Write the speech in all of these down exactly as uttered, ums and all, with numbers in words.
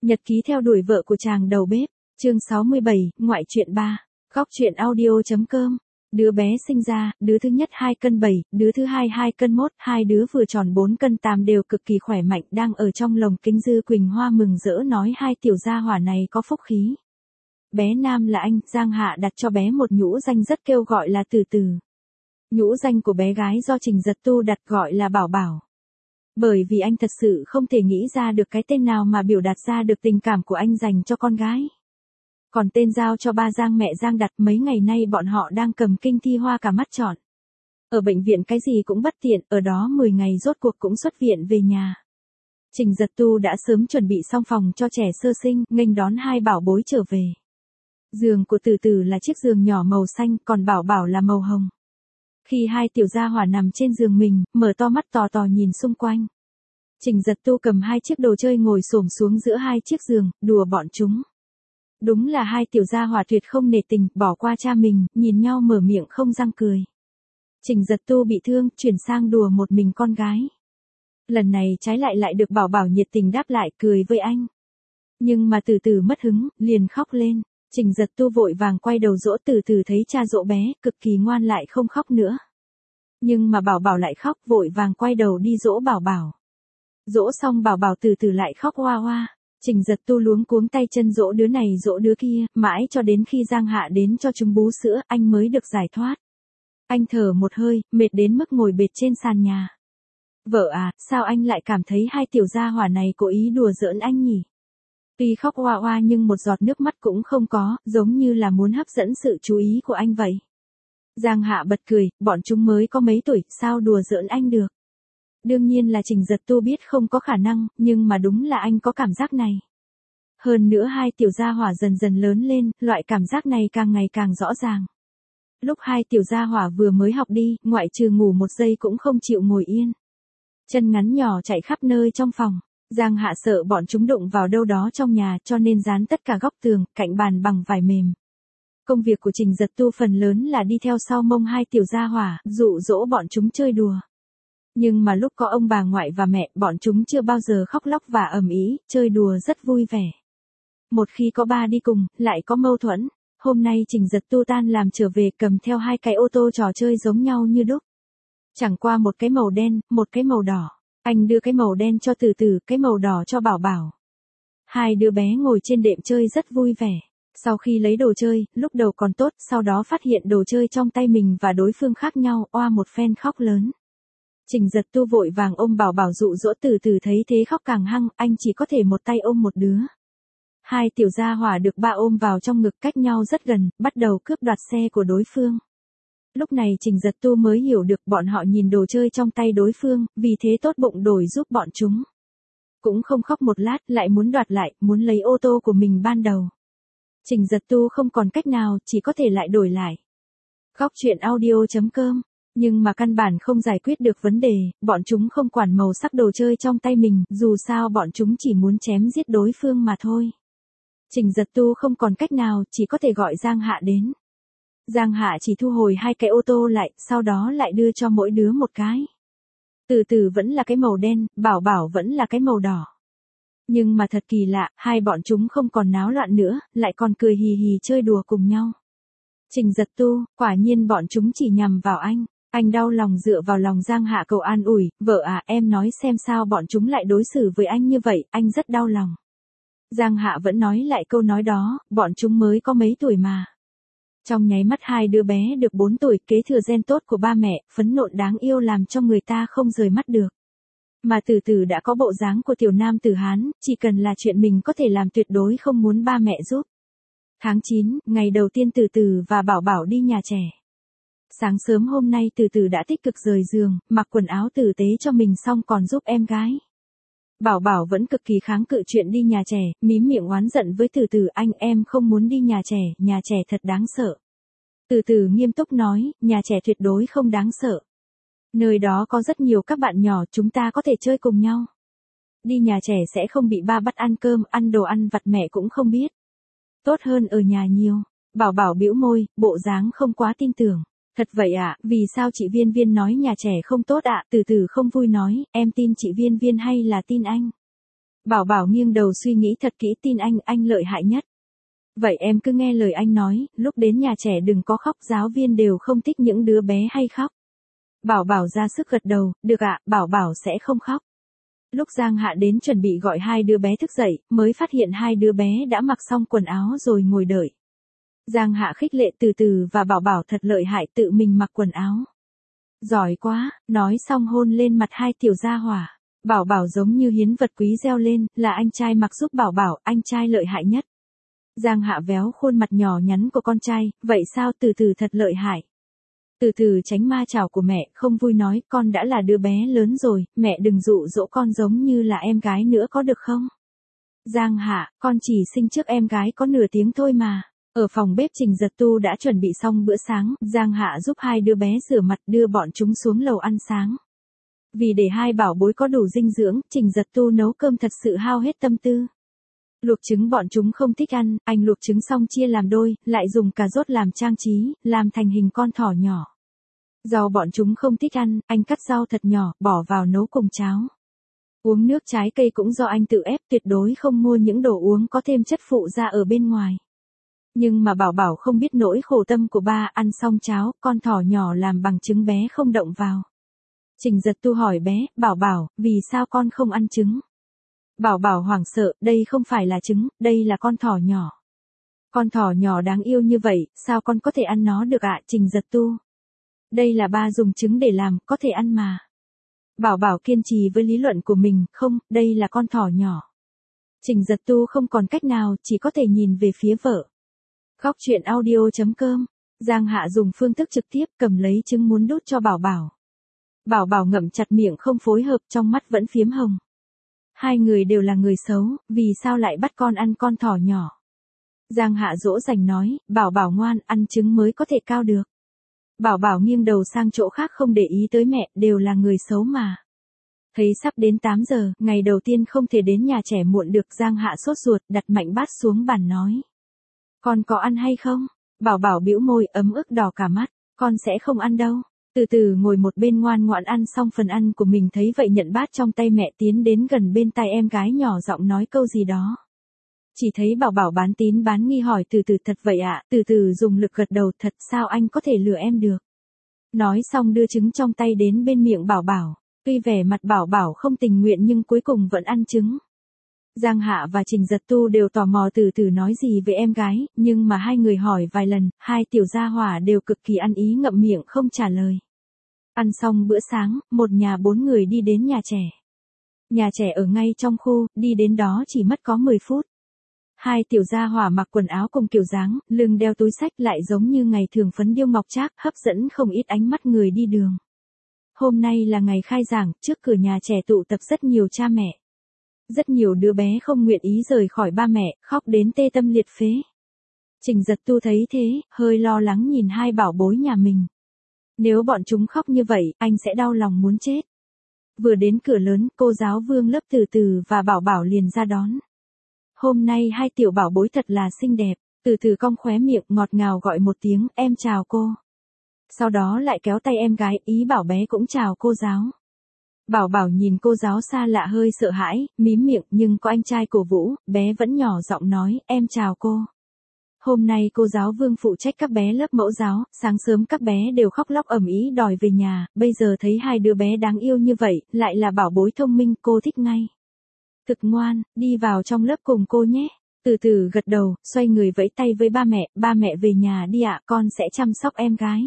Nhật ký theo đuổi vợ của chàng đầu bếp, chương sáu mươi bảy, ngoại truyện ba, góc truyện audio.com. Đứa bé sinh ra, đứa thứ nhất hai cân bảy, đứa thứ hai hai cân mốt, hai đứa vừa tròn bốn cân tám đều cực kỳ khỏe mạnh, đang ở trong lồng kính. Dư Quỳnh Hoa mừng rỡ nói hai tiểu gia hỏa này có phúc khí. Bé nam là anh, Giang Hạ đặt cho bé một nhũ danh rất kêu gọi là Từ Từ. Nhũ danh của bé gái do Trình Giật Tu đặt gọi là Bảo Bảo. Bởi vì anh thật sự không thể nghĩ ra được cái tên nào mà biểu đạt ra được tình cảm của anh dành cho con gái. Còn tên giao cho ba Giang mẹ Giang đặt, mấy ngày nay bọn họ đang cầm kinh thi hoa cả mắt trọn. Ở bệnh viện cái gì cũng bất tiện, ở đó mười ngày rốt cuộc cũng xuất viện về nhà. Trình Giật Tu đã sớm chuẩn bị xong phòng cho trẻ sơ sinh, nghênh đón hai bảo bối trở về. Giường của Từ Từ là chiếc giường nhỏ màu xanh, còn Bảo Bảo là màu hồng. Khi hai tiểu gia hỏa nằm trên giường mình, mở to mắt tò tò nhìn xung quanh. Trình Giật Tu cầm hai chiếc đồ chơi ngồi xổm xuống giữa hai chiếc giường, đùa bọn chúng. Đúng là hai tiểu gia hỏa tuyệt không nể tình, bỏ qua cha mình, nhìn nhau mở miệng không răng cười. Trình Giật Tu bị thương, chuyển sang đùa một mình con gái. Lần này trái lại lại được Bảo Bảo nhiệt tình đáp lại, cười với anh. Nhưng mà Từ Từ mất hứng, liền khóc lên. Trình Giật Tu vội vàng quay đầu dỗ Từ Từ, thấy cha dỗ bé, cực kỳ ngoan lại không khóc nữa. Nhưng mà Bảo Bảo lại khóc, vội vàng quay đầu đi dỗ Bảo Bảo. Dỗ xong Bảo Bảo Từ Từ lại khóc hoa hoa. Trình Giật Tu luống cuống tay chân dỗ đứa này dỗ đứa kia, mãi cho đến khi Giang Hạ đến cho chúng bú sữa, anh mới được giải thoát. Anh thở một hơi, mệt đến mức ngồi bệt trên sàn nhà. Vợ à, sao anh lại cảm thấy hai tiểu gia hỏa này cố ý đùa giỡn anh nhỉ? Tuy khóc oa oa nhưng một giọt nước mắt cũng không có, giống như là muốn hấp dẫn sự chú ý của anh vậy. Giang Hạ bật cười, bọn chúng mới có mấy tuổi, sao đùa giỡn anh được? Đương nhiên là Trình Giật Tu biết không có khả năng, nhưng mà đúng là anh có cảm giác này. Hơn nữa hai tiểu gia hỏa dần dần lớn lên, loại cảm giác này càng ngày càng rõ ràng. Lúc hai tiểu gia hỏa vừa mới học đi, ngoại trừ ngủ một giây cũng không chịu ngồi yên. Chân ngắn nhỏ chạy khắp nơi trong phòng. Giang Hạ sợ bọn chúng đụng vào đâu đó trong nhà, cho nên dán tất cả góc tường, cạnh bàn bằng vải mềm. Công việc của Trình Giật Tu phần lớn là đi theo sau mông hai tiểu gia hỏa, dụ dỗ bọn chúng chơi đùa. Nhưng mà lúc có ông bà ngoại và mẹ, bọn chúng chưa bao giờ khóc lóc và ầm ĩ, chơi đùa rất vui vẻ. Một khi có ba đi cùng, lại có mâu thuẫn. Hôm nay Trình Giật Tu tan làm trở về, cầm theo hai cái ô tô trò chơi giống nhau như đúc. Chẳng qua một cái màu đen, một cái màu đỏ. Anh đưa cái màu đen cho Từ Từ, cái màu đỏ cho Bảo Bảo. Hai đứa bé ngồi trên đệm chơi rất vui vẻ. Sau khi lấy đồ chơi, lúc đầu còn tốt, sau đó phát hiện đồ chơi trong tay mình và đối phương khác nhau, oa một phen khóc lớn. Trình Giật Tu vội vàng ôm Bảo Bảo dụ dỗ Từ Từ, thấy thế khóc càng hăng, anh chỉ có thể một tay ôm một đứa. Hai tiểu gia hỏa được ba ôm vào trong ngực cách nhau rất gần, bắt đầu cướp đoạt xe của đối phương. Lúc này Trình Giật Tu mới hiểu được bọn họ nhìn đồ chơi trong tay đối phương, vì thế tốt bụng đổi giúp bọn chúng. Cũng không khóc một lát, lại muốn đoạt lại, muốn lấy ô tô của mình ban đầu. Trình Giật Tu không còn cách nào, chỉ có thể lại đổi lại. Góc truyện audio.com. Nhưng mà căn bản không giải quyết được vấn đề, bọn chúng không quản màu sắc đồ chơi trong tay mình, dù sao bọn chúng chỉ muốn chém giết đối phương mà thôi. Trình Giật Tu không còn cách nào, chỉ có thể gọi Giang Hạ đến. Giang Hạ chỉ thu hồi hai cái ô tô lại, sau đó lại đưa cho mỗi đứa một cái. Từ Từ vẫn là cái màu đen, Bảo Bảo vẫn là cái màu đỏ. Nhưng mà thật kỳ lạ, hai bọn chúng không còn náo loạn nữa, lại còn cười hì hì chơi đùa cùng nhau. Trình Giật Tu, quả nhiên bọn chúng chỉ nhằm vào anh. Anh đau lòng dựa vào lòng Giang Hạ cầu an ủi, vợ à, em nói xem sao bọn chúng lại đối xử với anh như vậy, anh rất đau lòng. Giang Hạ vẫn nói lại câu nói đó, bọn chúng mới có mấy tuổi mà. Trong nháy mắt hai đứa bé được bốn tuổi, kế thừa gen tốt của ba mẹ, phấn nộn đáng yêu làm cho người ta không rời mắt được. Mà Từ Từ đã có bộ dáng của tiểu nam tử Hán, chỉ cần là chuyện mình có thể làm tuyệt đối không muốn ba mẹ giúp. Tháng chín, ngày đầu tiên Từ Từ và Bảo Bảo đi nhà trẻ. Sáng sớm hôm nay Từ Từ đã tích cực rời giường, mặc quần áo tử tế cho mình xong còn giúp em gái. Bảo Bảo vẫn cực kỳ kháng cự chuyện đi nhà trẻ, mím miệng oán giận với Từ Từ, anh em không muốn đi nhà trẻ, nhà trẻ thật đáng sợ. Từ Từ nghiêm túc nói, nhà trẻ tuyệt đối không đáng sợ. Nơi đó có rất nhiều các bạn nhỏ, chúng ta có thể chơi cùng nhau. Đi nhà trẻ sẽ không bị ba bắt ăn cơm, ăn đồ ăn vặt mẹ cũng không biết. Tốt hơn ở nhà nhiều. Bảo Bảo bĩu môi, bộ dáng không quá tin tưởng. Thật vậy ạ, à, vì sao chị Viên Viên nói nhà trẻ không tốt ạ? À? Từ Từ không vui nói, em tin chị Viên Viên hay là tin anh? Bảo Bảo nghiêng đầu suy nghĩ thật kỹ, tin anh, anh lợi hại nhất. Vậy em cứ nghe lời anh nói, lúc đến nhà trẻ đừng có khóc, giáo viên đều không thích những đứa bé hay khóc. Bảo Bảo ra sức gật đầu, được ạ, Bảo Bảo sẽ không khóc. Lúc Giang Hạ đến chuẩn bị gọi hai đứa bé thức dậy, mới phát hiện hai đứa bé đã mặc xong quần áo rồi ngồi đợi. Giang Hạ khích lệ Từ Từ và Bảo Bảo thật lợi hại, tự mình mặc quần áo. Giỏi quá, nói xong hôn lên mặt hai tiểu gia hỏa. Bảo Bảo giống như hiến vật quý reo lên, là anh trai mặc giúp Bảo Bảo, anh trai lợi hại nhất. Giang Hạ véo khuôn mặt nhỏ nhắn của con trai, vậy sao Từ Từ thật lợi hại. Từ Từ tránh ma chảo của mẹ, không vui nói, con đã là đứa bé lớn rồi, mẹ đừng dụ dỗ con giống như là em gái nữa có được không? Giang Hạ, con chỉ sinh trước em gái có nửa tiếng thôi mà. Ở phòng bếp Trình Giật Tu đã chuẩn bị xong bữa sáng, Giang Hạ giúp hai đứa bé rửa mặt đưa bọn chúng xuống lầu ăn sáng. Vì để hai bảo bối có đủ dinh dưỡng, Trình Giật Tu nấu cơm thật sự hao hết tâm tư. Luộc trứng bọn chúng không thích ăn, anh luộc trứng xong chia làm đôi, lại dùng cà rốt làm trang trí, làm thành hình con thỏ nhỏ. Rau bọn chúng không thích ăn, anh cắt rau thật nhỏ, bỏ vào nấu cùng cháo. Uống nước trái cây cũng do anh tự ép, tuyệt đối không mua những đồ uống có thêm chất phụ ra ở bên ngoài. Nhưng mà Bảo Bảo không biết nỗi khổ tâm của ba, ăn xong cháo, con thỏ nhỏ làm bằng trứng bé không động vào. Trình Giật Tu hỏi bé, Bảo Bảo, vì sao con không ăn trứng? Bảo Bảo hoảng sợ, đây không phải là trứng, đây là con thỏ nhỏ. Con thỏ nhỏ đáng yêu như vậy, sao con có thể ăn nó được ạ, Trình Giật Tu? Đây là ba dùng trứng để làm, có thể ăn mà. Bảo Bảo kiên trì với lý luận của mình, không, đây là con thỏ nhỏ. Trình Giật Tu không còn cách nào, chỉ có thể nhìn về phía vợ. Góc truyện audio chấm com. Giang Hạ dùng phương thức trực tiếp cầm lấy trứng muốn đút cho Bảo Bảo. Bảo Bảo ngậm chặt miệng không phối hợp, trong mắt vẫn phiếm hồng. Hai người đều là người xấu, vì sao lại bắt con ăn con thỏ nhỏ? Giang Hạ dỗ dành nói, Bảo Bảo ngoan, ăn trứng mới có thể cao được. Bảo Bảo nghiêng đầu sang chỗ khác không để ý tới mẹ, đều là người xấu mà. Thấy sắp đến tám giờ, ngày đầu tiên không thể đến nhà trẻ muộn được, Giang Hạ sốt ruột, đặt mạnh bát xuống bàn nói. Con có ăn hay không? Bảo Bảo bĩu môi, ấm ức đỏ cả mắt, con sẽ không ăn đâu. Từ Từ ngồi một bên ngoan ngoãn ăn xong phần ăn của mình, thấy vậy nhận bát trong tay mẹ, tiến đến gần bên tai em gái nhỏ giọng nói câu gì đó. Chỉ thấy Bảo Bảo bán tín bán nghi hỏi Từ Từ, thật vậy ạ? Từ Từ dùng lực gật đầu, thật, sao anh có thể lừa em được? Nói xong đưa trứng trong tay đến bên miệng Bảo Bảo. Tuy vẻ mặt Bảo Bảo không tình nguyện nhưng cuối cùng vẫn ăn trứng. Giang Hạ và Trình Giật Tu đều tò mò Từ Từ nói gì với em gái, nhưng mà hai người hỏi vài lần, hai tiểu gia hỏa đều cực kỳ ăn ý ngậm miệng không trả lời. Ăn xong bữa sáng, một nhà bốn người đi đến nhà trẻ. Nhà trẻ ở ngay trong khu, đi đến đó chỉ mất có mười phút. Hai tiểu gia hỏa mặc quần áo cùng kiểu dáng, lưng đeo túi xách lại giống như ngày thường phấn điêu ngọc trác, hấp dẫn không ít ánh mắt người đi đường. Hôm nay là ngày khai giảng, trước cửa nhà trẻ tụ tập rất nhiều cha mẹ. Rất nhiều đứa bé không nguyện ý rời khỏi ba mẹ, khóc đến tê tâm liệt phế. Trình Giật Tu thấy thế, hơi lo lắng nhìn hai bảo bối nhà mình. Nếu bọn chúng khóc như vậy, anh sẽ đau lòng muốn chết. Vừa đến cửa lớn, cô giáo Vương lớp Từ Từ và Bảo Bảo liền ra đón. Hôm nay hai tiểu bảo bối thật là xinh đẹp. Từ Từ cong khóe miệng ngọt ngào gọi một tiếng, em chào cô. Sau đó lại kéo tay em gái, ý bảo bé cũng chào cô giáo. Bảo Bảo nhìn cô giáo xa lạ hơi sợ hãi, mím miệng, nhưng có anh trai cổ vũ, bé vẫn nhỏ giọng nói, em chào cô. Hôm nay cô giáo Vương phụ trách các bé lớp mẫu giáo, sáng sớm các bé đều khóc lóc ầm ĩ đòi về nhà, bây giờ thấy hai đứa bé đáng yêu như vậy, lại là bảo bối thông minh, cô thích ngay. Thực ngoan, đi vào trong lớp cùng cô nhé. Từ Từ gật đầu, xoay người vẫy tay với ba mẹ, ba mẹ về nhà đi ạ, con sẽ chăm sóc em gái.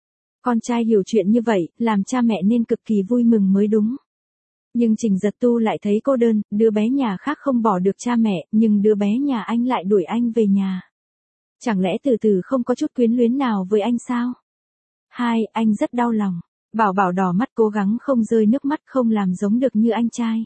Con trai hiểu chuyện như vậy, làm cha mẹ nên cực kỳ vui mừng mới đúng. Nhưng Trình Giật Tu lại thấy cô đơn, đứa bé nhà khác không bỏ được cha mẹ, nhưng đứa bé nhà anh lại đuổi anh về nhà. Chẳng lẽ Từ Từ không có chút quyến luyến nào với anh sao? Hai, anh rất đau lòng. Bảo Bảo đỏ mắt cố gắng không rơi nước mắt, không làm giống được như anh trai.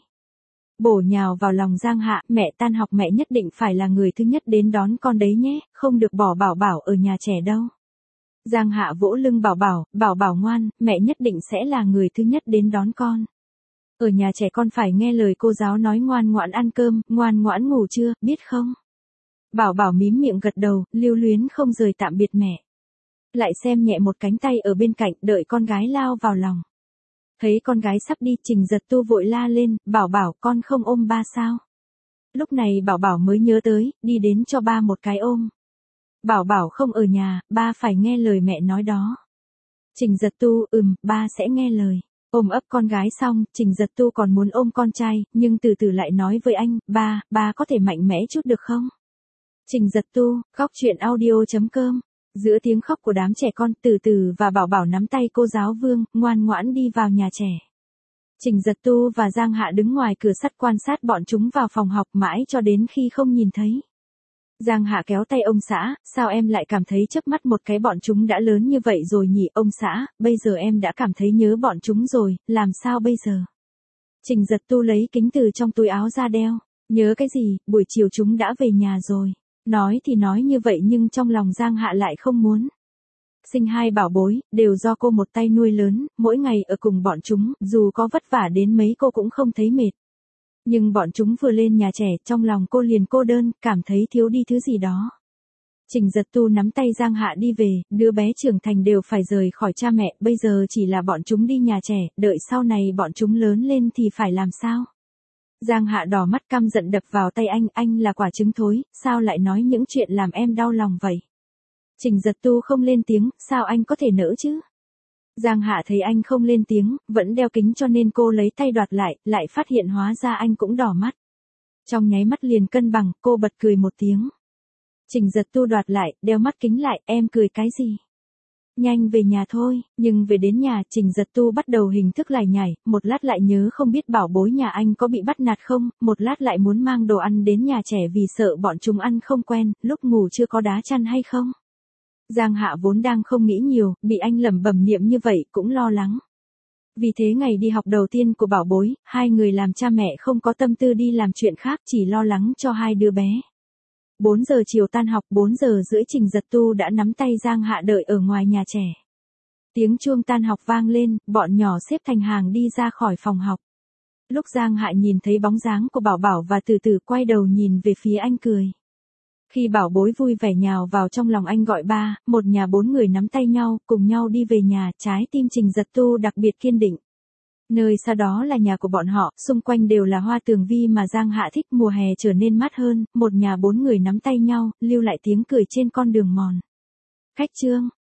Bổ nhào vào lòng Giang Hạ, mẹ tan học mẹ nhất định phải là người thứ nhất đến đón con đấy nhé, không được bỏ Bảo Bảo ở nhà trẻ đâu. Giang Hạ vỗ lưng Bảo Bảo, Bảo Bảo ngoan, mẹ nhất định sẽ là người thứ nhất đến đón con. Ở nhà trẻ con phải nghe lời cô giáo nói, ngoan ngoãn ăn cơm, ngoan ngoãn ngủ trưa, biết không? Bảo Bảo mím miệng gật đầu, lưu luyến không rời tạm biệt mẹ. Lại xem nhẹ một cánh tay ở bên cạnh, đợi con gái lao vào lòng. Thấy con gái sắp đi, Trình Giật Tu vội la lên, Bảo Bảo con không ôm ba sao? Lúc này Bảo Bảo mới nhớ tới, đi đến cho ba một cái ôm. Bảo Bảo không ở nhà, ba phải nghe lời mẹ nói đó. Trình Giật Tu, ừm, ba sẽ nghe lời. Ôm ấp con gái xong, Trình Giật Tu còn muốn ôm con trai, nhưng từ từ lại nói với anh, ba, ba có thể mạnh mẽ chút được không? Trình Giật Tu, khóc chuyện audio.com. Giữa tiếng khóc của đám trẻ con, Từ Từ và Bảo Bảo nắm tay cô giáo Vương, ngoan ngoãn đi vào nhà trẻ. Trình Giật Tu và Giang Hạ đứng ngoài cửa sắt quan sát bọn chúng vào phòng học mãi cho đến khi không nhìn thấy. Giang Hạ kéo tay ông xã, sao em lại cảm thấy chớp mắt một cái bọn chúng đã lớn như vậy rồi nhỉ ông xã, bây giờ em đã cảm thấy nhớ bọn chúng rồi, làm sao bây giờ? Trình Giật Tu lấy kính từ trong túi áo ra đeo, nhớ cái gì, buổi chiều chúng đã về nhà rồi. Nói thì nói như vậy nhưng trong lòng Giang Hạ lại không muốn. Sinh hai bảo bối, đều do cô một tay nuôi lớn, mỗi ngày ở cùng bọn chúng, dù có vất vả đến mấy cô cũng không thấy mệt. Nhưng bọn chúng vừa lên nhà trẻ, trong lòng cô liền cô đơn, cảm thấy thiếu đi thứ gì đó. Trình Giật Tu nắm tay Giang Hạ đi về, đứa bé trưởng thành đều phải rời khỏi cha mẹ, bây giờ chỉ là bọn chúng đi nhà trẻ, đợi sau này bọn chúng lớn lên thì phải làm sao? Giang Hạ đỏ mắt căm giận đập vào tay anh, anh là quả trứng thối, sao lại nói những chuyện làm em đau lòng vậy? Trình Giật Tu không lên tiếng, sao anh có thể nỡ chứ? Giang Hạ thấy anh không lên tiếng, vẫn đeo kính cho nên cô lấy tay đoạt lại, lại phát hiện hóa ra anh cũng đỏ mắt. Trong nháy mắt liền cân bằng, cô bật cười một tiếng. Trình Giật Tu đoạt lại, đeo mắt kính lại, em cười cái gì? Nhanh về nhà thôi, nhưng về đến nhà, Trình Giật Tu bắt đầu hình thức lải nhải, một lát lại nhớ không biết bảo bối nhà anh có bị bắt nạt không, một lát lại muốn mang đồ ăn đến nhà trẻ vì sợ bọn chúng ăn không quen, lúc ngủ chưa có đá chăn hay không. Giang Hạ vốn đang không nghĩ nhiều, bị anh lẩm bẩm niệm như vậy cũng lo lắng. Vì thế ngày đi học đầu tiên của bảo bối, hai người làm cha mẹ không có tâm tư đi làm chuyện khác, chỉ lo lắng cho hai đứa bé. bốn giờ chiều tan học, bốn giờ rưỡi Trình Giật Tu đã nắm tay Giang Hạ đợi ở ngoài nhà trẻ. Tiếng chuông tan học vang lên, bọn nhỏ xếp thành hàng đi ra khỏi phòng học. Lúc Giang Hạ nhìn thấy bóng dáng của Bảo Bảo và Từ Từ quay đầu nhìn về phía anh cười. Khi bảo bối vui vẻ nhào vào trong lòng anh gọi ba, một nhà bốn người nắm tay nhau, cùng nhau đi về nhà, trái tim Trình Giật Tu đặc biệt kiên định. Nơi sau đó là nhà của bọn họ, xung quanh đều là hoa tường vi mà Giang Hạ thích, mùa hè trở nên mát hơn, một nhà bốn người nắm tay nhau, lưu lại tiếng cười trên con đường mòn. Khách trương.